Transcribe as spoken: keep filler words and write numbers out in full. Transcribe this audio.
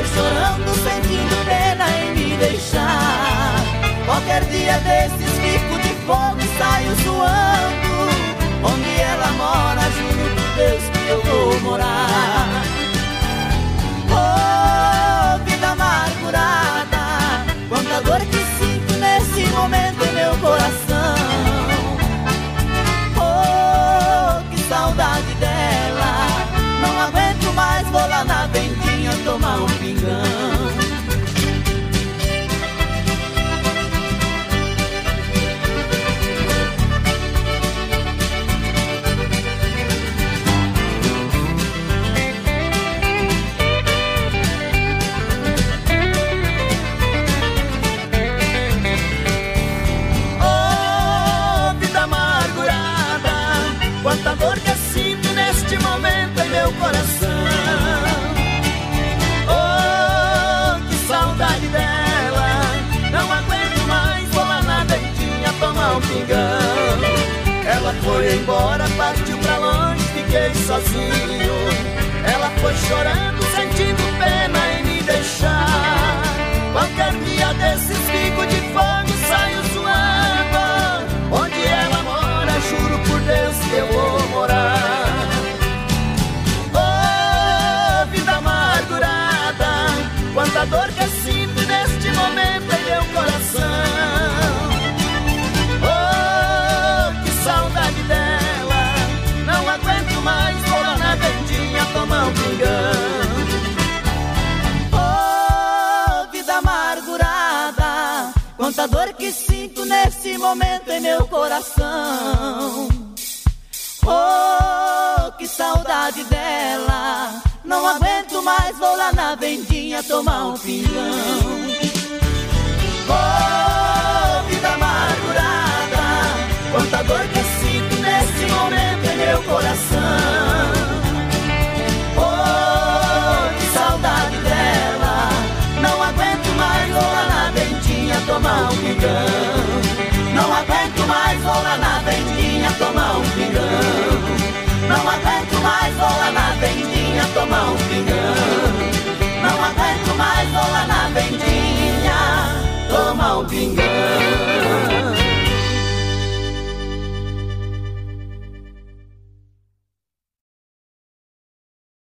chorando, sentindo pena em me deixar. Qualquer dia desses fico de fogo e saio suando. Onde ela mora, juro por Deus que eu vou morar. Oh, vida amargurada, quanta dor que sinto nesse momento em meu coração. Oh, que saudade dela, não aguento mais, vou lá na vendinha tomar um pingão. Quanta dor que sinto neste momento em meu coração. Oh, que saudade dela, não aguento mais, vou lá na vendinha tomar um pingão. Ela foi embora, partiu pra longe, fiquei sozinho. Ela foi chorando, sentindo pena em me deixar. Qualquer dia desses fico de fogo e saio suando. Onde ela mora, juro por Deus que eu vou morar. Oh, vida amargurada, quanta dor que sinto neste momento em meu coração. Oh, que saudade dela, não aguento mais, vou lá na vendinha tomar um pingão. Oh, vida amargurada, quanta dor que sinto nesse momento em meu coração. Oh, que saudade dela, não aguento mais, vou lá na vendinha tomar um pingão. Oh, vida amargurada, quanta dor que sinto nesse momento em meu coração.